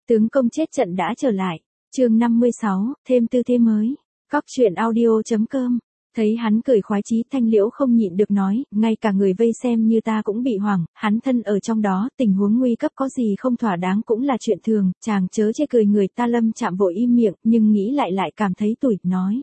Tướng công chết trận đã trở lại. Chương 56, thêm tư thế mới. Cóc truyện audio.com. Thấy hắn cười khoái chí, Thanh Liễu không nhịn được nói, ngay cả người vây xem như ta cũng bị hoảng, hắn thân ở trong đó, tình huống nguy cấp có gì không thỏa đáng cũng là chuyện thường, chàng chớ chê cười người ta. Lâm Trạm vội im miệng, nhưng nghĩ lại cảm thấy tủi, nói.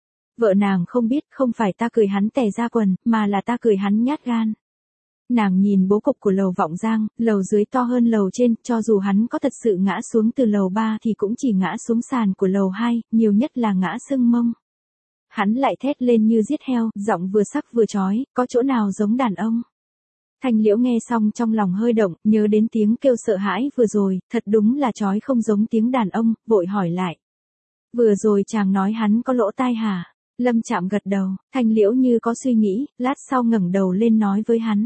Vợ nàng không biết, không phải ta cười hắn tè ra quần, mà là ta cười hắn nhát gan. Nàng nhìn bố cục của lầu Vọng Giang, lầu dưới to hơn lầu trên, cho dù hắn có thật sự ngã xuống từ lầu 3 thì cũng chỉ ngã xuống sàn của lầu 2, nhiều nhất là ngã sưng mông. Hắn lại thét lên như giết heo, giọng vừa sắc vừa chói, có chỗ nào giống đàn ông. Thanh Liễu nghe xong trong lòng hơi động, nhớ đến tiếng kêu sợ hãi vừa rồi, thật đúng là chói không giống tiếng đàn ông, vội hỏi lại. Vừa rồi chàng nói hắn có lỗ tai hả? Lâm Trạm gật đầu, Thanh Liễu như có suy nghĩ, lát sau ngẩng đầu lên nói với hắn.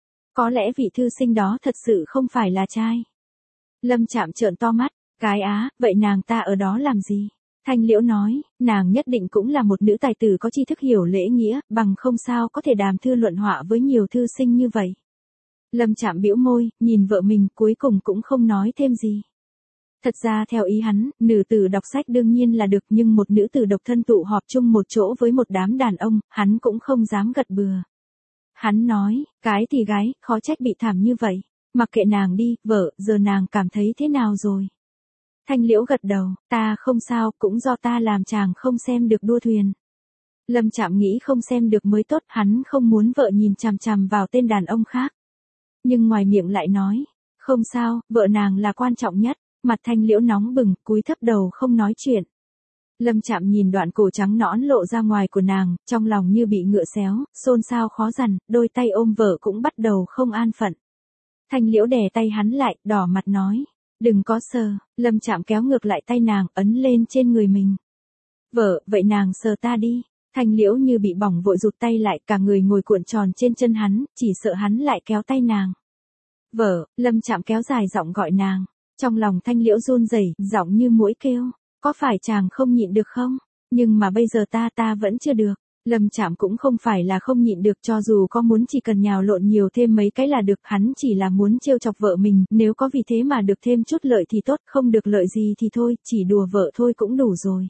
Có lẽ vị thư sinh đó thật sự không phải là trai. Lâm Trạm trợn to mắt, cái á, vậy nàng ta ở đó làm gì? Thanh Liễu nói, nàng nhất định cũng là một nữ tài tử có tri thức hiểu lễ nghĩa, bằng không sao có thể đàm thư luận họa với nhiều thư sinh như vậy. Lâm Trạm bĩu môi, nhìn vợ mình, cuối cùng cũng không nói thêm gì. Thật ra theo ý hắn, nữ tử đọc sách đương nhiên là được, nhưng một nữ tử độc thân tụ họp chung một chỗ với một đám đàn ông, hắn cũng không dám gật bừa. Hắn nói, cái thì gái, khó trách bị thảm như vậy. Mặc kệ nàng đi, vợ, giờ nàng cảm thấy thế nào rồi? Thanh Liễu gật đầu, ta không sao, cũng do ta làm chàng không xem được đua thuyền. Lâm Trạm nghĩ không xem được mới tốt, hắn không muốn vợ nhìn chằm chằm vào tên đàn ông khác. Nhưng ngoài miệng lại nói, không sao, vợ nàng là quan trọng nhất. Mặt Thanh Liễu nóng bừng, cúi thấp đầu không nói chuyện. Lâm Trạm nhìn đoạn cổ trắng nõn lộ ra ngoài của nàng, trong lòng như bị ngựa xéo, xôn xao khó dằn, đôi tay ôm vợ cũng bắt đầu không an phận. Thanh Liễu đè tay hắn lại, đỏ mặt nói, đừng có sờ. Lâm Trạm kéo ngược lại tay nàng, ấn lên trên người mình. Vợ, vậy nàng sờ ta đi. Thanh Liễu như bị bỏng vội rụt tay lại, cả người ngồi cuộn tròn trên chân hắn, chỉ sợ hắn lại kéo tay nàng. Vợ, Lâm Trạm kéo dài giọng gọi nàng. Trong lòng Thanh Liễu run rẩy, giọng như muỗi kêu, có phải chàng không nhịn được không? Nhưng mà bây giờ ta vẫn chưa được. Lâm Trạm cũng không phải là không nhịn được, cho dù có muốn chỉ cần nhào lộn nhiều thêm mấy cái là được, hắn chỉ là muốn trêu chọc vợ mình, nếu có vì thế mà được thêm chút lợi thì tốt, không được lợi gì thì thôi, chỉ đùa vợ thôi cũng đủ rồi.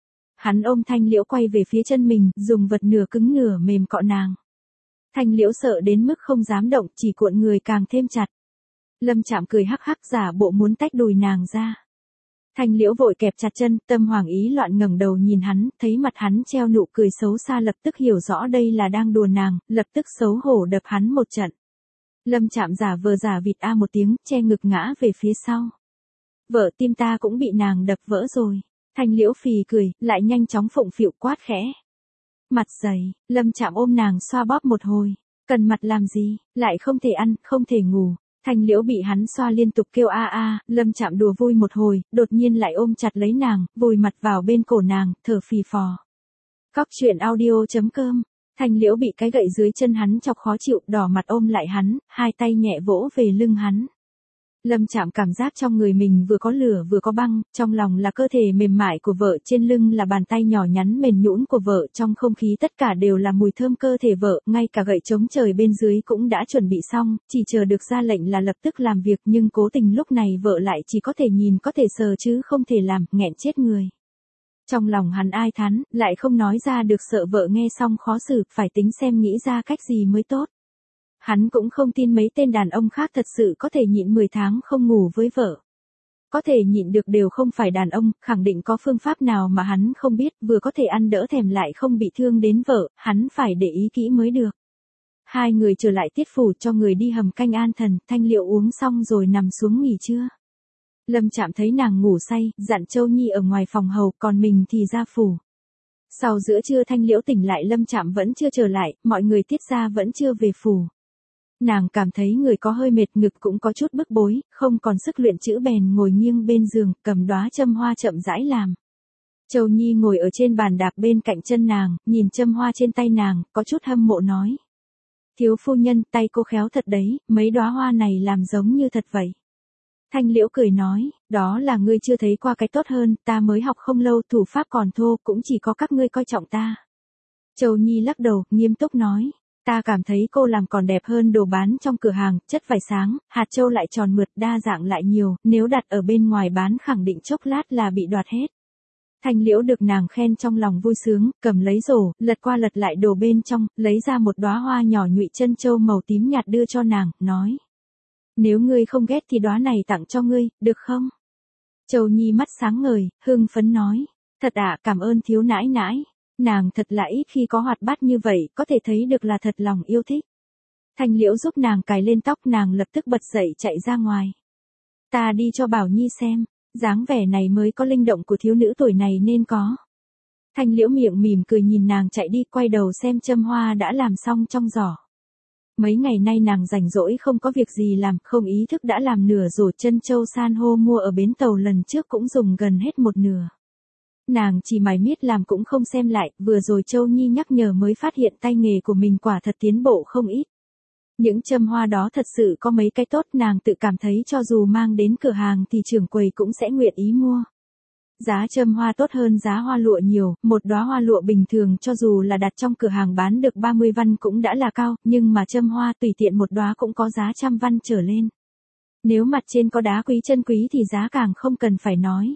Hắn ôm Thanh Liễu quay về phía chân mình, dùng vật nửa cứng nửa mềm cọ nàng. Thanh Liễu sợ đến mức không dám động, chỉ cuộn người càng thêm chặt. Lâm Trạm cười hắc hắc giả bộ muốn tách đùi nàng ra. Thanh Liễu vội kẹp chặt chân, tâm hoảng ý loạn ngẩng đầu nhìn hắn, thấy mặt hắn treo nụ cười xấu xa, lập tức hiểu rõ đây là đang đùa nàng, lập tức xấu hổ đập hắn một trận. Lâm Trạm giả vờ giả vịt a một tiếng, che ngực ngã về phía sau. Vợ, tim ta cũng bị nàng đập vỡ rồi. Thanh Liễu phì cười, lại nhanh chóng phụng phịu quát khẽ. Mặt dày. Lâm Trạm ôm nàng xoa bóp một hồi. Cần mặt làm gì, lại không thể ăn, không thể ngủ. Thanh Liễu bị hắn xoa liên tục kêu a a, Lâm Trạm đùa vui một hồi, đột nhiên lại ôm chặt lấy nàng, vùi mặt vào bên cổ nàng, thở phì phò. Cóc truyện audio.com. Thanh Liễu bị cái gậy dưới chân hắn chọc khó chịu, đỏ mặt ôm lại hắn, hai tay nhẹ vỗ về lưng hắn. Lâm Trạm cảm giác trong người mình vừa có lửa vừa có băng, trong lòng là cơ thể mềm mại của vợ, trên lưng là bàn tay nhỏ nhắn mềm nhũn của vợ, trong không khí tất cả đều là mùi thơm cơ thể vợ, ngay cả gậy chống trời bên dưới cũng đã chuẩn bị xong, chỉ chờ được ra lệnh là lập tức làm việc, nhưng cố tình lúc này vợ lại chỉ có thể nhìn có thể sờ chứ không thể làm, nghẹn chết người. Trong lòng hắn ai thán, lại không nói ra được, sợ vợ nghe xong khó xử, phải tính xem nghĩ ra cách gì mới tốt. Hắn cũng không tin mấy tên đàn ông khác thật sự có thể nhịn 10 tháng không ngủ với vợ. Có thể nhịn được đều không phải đàn ông, khẳng định có phương pháp nào mà hắn không biết, vừa có thể ăn đỡ thèm lại không bị thương đến vợ, hắn phải để ý kỹ mới được. Hai người trở lại tiết phủ, cho người đi hầm canh an thần, Thanh Liễu uống xong rồi nằm xuống nghỉ trưa. Lâm Trạm thấy nàng ngủ say, dặn Châu Nhi ở ngoài phòng hầu, còn mình thì ra phủ. Sau giữa trưa Thanh Liễu tỉnh lại, Lâm Trạm vẫn chưa trở lại, mọi người tiết ra vẫn chưa về phủ. Nàng cảm thấy người có hơi mệt, ngực cũng có chút bức bối, không còn sức luyện chữ bèn ngồi nghiêng bên giường, cầm đóa châm hoa chậm rãi làm. Châu Nhi ngồi ở trên bàn đạp bên cạnh chân nàng, nhìn châm hoa trên tay nàng, có chút hâm mộ nói. Thiếu phu nhân, tay cô khéo thật đấy, mấy đóa hoa này làm giống như thật vậy. Thanh Liễu cười nói, đó là ngươi chưa thấy qua cái tốt hơn, ta mới học không lâu, thủ pháp còn thô, cũng chỉ có các ngươi coi trọng ta. Châu Nhi lắc đầu, nghiêm túc nói. Ta cảm thấy cô làm còn đẹp hơn đồ bán trong cửa hàng, chất vải sáng, hạt châu lại tròn mượt, đa dạng lại nhiều, nếu đặt ở bên ngoài bán khẳng định chốc lát là bị đoạt hết. Thanh Liễu được nàng khen trong lòng vui sướng, cầm lấy rổ, lật qua lật lại đồ bên trong, lấy ra một đóa hoa nhỏ nhụy chân châu màu tím nhạt đưa cho nàng, nói. Nếu ngươi không ghét thì đóa này tặng cho ngươi, được không? Châu Nhi mắt sáng ngời, hưng phấn nói. Thật ạ, cảm ơn thiếu nãi nãi. Nàng thật là ít khi có hoạt bát như vậy, có thể thấy được là thật lòng yêu thích. Thanh Liễu giúp nàng cài lên tóc, nàng lập tức bật dậy chạy ra ngoài. Ta đi cho Bảo Nhi xem, dáng vẻ này mới có linh động của thiếu nữ tuổi này nên có. Thanh Liễu miệng mỉm cười nhìn nàng chạy đi, quay đầu xem châm hoa đã làm xong trong giỏ. Mấy ngày nay nàng rảnh rỗi không có việc gì làm, không ý thức đã làm nửa rổ chân châu san hô mua ở bến tàu lần trước cũng dùng gần hết một nửa. Nàng chỉ mải miết làm cũng không xem lại, vừa rồi Châu Nhi nhắc nhở mới phát hiện tay nghề của mình quả thật tiến bộ không ít. Những châm hoa đó thật sự có mấy cái tốt, nàng tự cảm thấy cho dù mang đến cửa hàng thì trưởng quầy cũng sẽ nguyện ý mua. Giá châm hoa tốt hơn giá hoa lụa nhiều, một đóa hoa lụa bình thường cho dù là đặt trong cửa hàng bán được 30 văn cũng đã là cao, nhưng mà châm hoa tùy tiện một đóa cũng có giá 100 văn trở lên. Nếu mặt trên có đá quý chân quý thì giá càng không cần phải nói.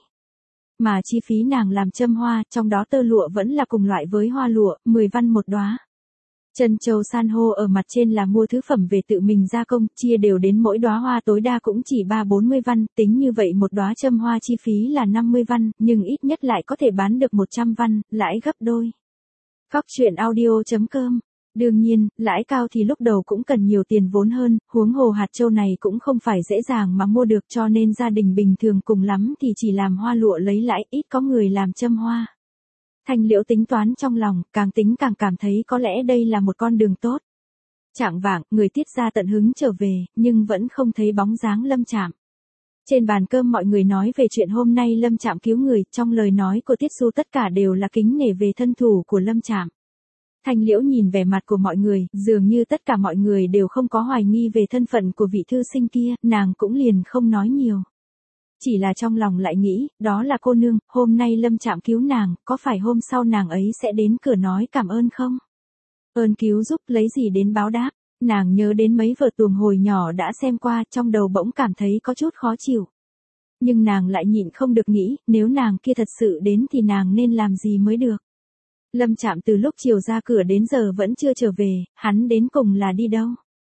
Mà chi phí nàng làm châm hoa, trong đó tơ lụa vẫn là cùng loại với hoa lụa, 10 văn một đóa. Chân châu san hô ở mặt trên là mua thứ phẩm về tự mình gia công, chia đều đến mỗi đóa hoa tối đa cũng chỉ 30-40 văn, tính như vậy một đóa châm hoa chi phí là 50 văn, nhưng ít nhất lại có thể bán được 100 văn, lãi gấp đôi. Cóc truyện audio.com. Đương nhiên, lãi cao thì lúc đầu cũng cần nhiều tiền vốn hơn, huống hồ hạt châu này cũng không phải dễ dàng mà mua được, cho nên gia đình bình thường cùng lắm thì chỉ làm hoa lụa lấy lãi, ít có người làm châm hoa. Thanh Liễu tính toán trong lòng, càng tính càng cảm thấy có lẽ đây là một con đường tốt. Chạng vạng, người Tiết gia tận hứng trở về, nhưng vẫn không thấy bóng dáng Lâm Trạm. Trên bàn cơm mọi người nói về chuyện hôm nay Lâm Trạm cứu người, trong lời nói của Tiết Xu tất cả đều là kính nể về thân thủ của Lâm Trạm. Thanh Liễu nhìn vẻ mặt của mọi người, dường như tất cả mọi người đều không có hoài nghi về thân phận của vị thư sinh kia, nàng cũng liền không nói nhiều. Chỉ là trong lòng lại nghĩ, đó là cô nương, hôm nay Lâm Trạm cứu nàng, có phải hôm sau nàng ấy sẽ đến cửa nói cảm ơn không? Ơn cứu giúp lấy gì đến báo đáp? Nàng nhớ đến mấy vở tuồng hồi nhỏ đã xem qua, trong đầu bỗng cảm thấy có chút khó chịu. Nhưng nàng lại nhịn không được nghĩ, nếu nàng kia thật sự đến thì nàng nên làm gì mới được? Lâm Trạm từ lúc chiều ra cửa đến giờ vẫn chưa trở về, hắn đến cùng là đi đâu?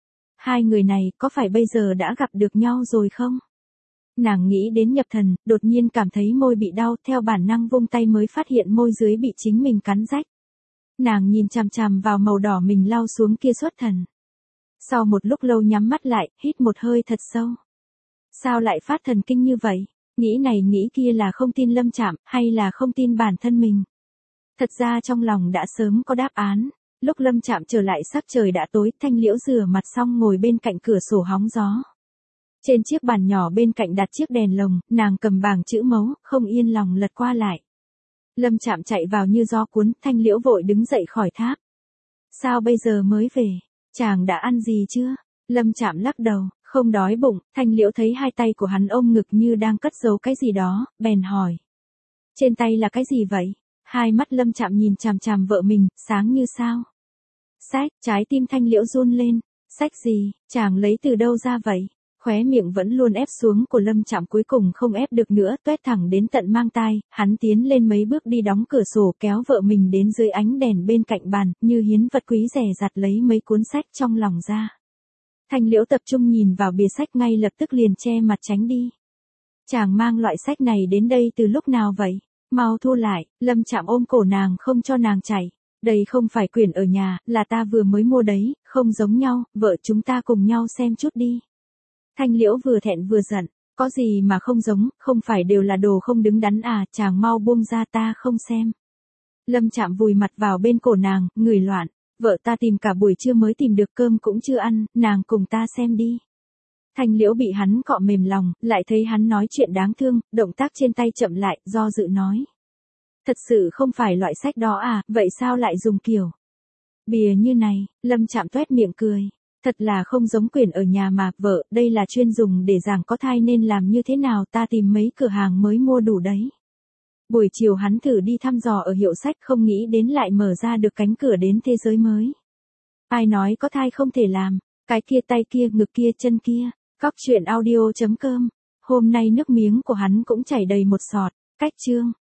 Hai người này có phải bây giờ đã gặp được nhau rồi không? Nàng nghĩ đến nhập thần, đột nhiên cảm thấy môi bị đau, theo bản năng vung tay mới phát hiện môi dưới bị chính mình cắn rách. Nàng nhìn chằm chằm vào màu đỏ mình lau xuống kia xuất thần. Sau một lúc lâu nhắm mắt lại, hít một hơi thật sâu. Sao lại phát thần kinh như vậy? Nghĩ này nghĩ kia là không tin Lâm Trạm, hay là không tin bản thân mình? Thật ra trong lòng đã sớm có đáp án. Lúc Lâm Trạm trở lại sắc trời đã tối, Thanh Liễu rửa mặt xong ngồi bên cạnh cửa sổ hóng gió. Trên chiếc bàn nhỏ bên cạnh đặt chiếc đèn lồng, nàng cầm bảng chữ mấu, không yên lòng lật qua lại. Lâm Trạm chạy vào như gió cuốn, Thanh Liễu vội đứng dậy khỏi tháp. Sao bây giờ mới về? Chàng đã ăn gì chưa? Lâm Trạm lắc đầu, không đói bụng. Thanh Liễu thấy hai tay của hắn ôm ngực như đang cất giấu cái gì đó, bèn hỏi. Trên tay là cái gì vậy? Hai mắt Lâm Trạm nhìn chằm chằm vợ mình, sáng như sao? Sách, trái tim Thanh Liễu run lên. Sách gì, chàng lấy từ đâu ra vậy? Khóe miệng vẫn luôn ép xuống của Lâm Trạm cuối cùng không ép được nữa, toét thẳng đến tận mang tai, hắn tiến lên mấy bước đi đóng cửa sổ, kéo vợ mình đến dưới ánh đèn bên cạnh bàn, như hiến vật quý rẻ rặt lấy mấy cuốn sách trong lòng ra. Thanh Liễu tập trung nhìn vào bìa sách, ngay lập tức liền che mặt tránh đi. Chàng mang loại sách này đến đây từ lúc nào vậy? Mau thu lại. Lâm Trạm ôm cổ nàng không cho nàng chạy. Đây không phải quyển ở nhà, là ta vừa mới mua đấy, không giống nhau, vợ chúng ta cùng nhau xem chút đi. Thanh Liễu vừa thẹn vừa giận, có gì mà không giống, không phải đều là đồ không đứng đắn à, chàng mau buông ra ta không xem. Lâm Trạm vùi mặt vào bên cổ nàng, người loạn, vợ ta tìm cả buổi trưa mới tìm được, cơm cũng chưa ăn, nàng cùng ta xem đi. Thanh Liễu bị hắn cọ mềm lòng, lại thấy hắn nói chuyện đáng thương, động tác trên tay chậm lại, do dự nói. Thật sự không phải loại sách đó à, vậy sao lại dùng kiểu bìa như này? Lâm Trạm toét miệng cười. Thật là không giống quyển ở nhà mà, vợ, đây là chuyên dùng để giảng có thai nên làm như thế nào, ta tìm mấy cửa hàng mới mua đủ đấy. Buổi chiều hắn thử đi thăm dò ở hiệu sách, không nghĩ đến lại mở ra được cánh cửa đến thế giới mới. Ai nói có thai không thể làm, cái kia tay kia ngực kia chân kia. Cóc truyện audio.com. Hôm nay nước miếng của hắn cũng chảy đầy một sọt. Cách chương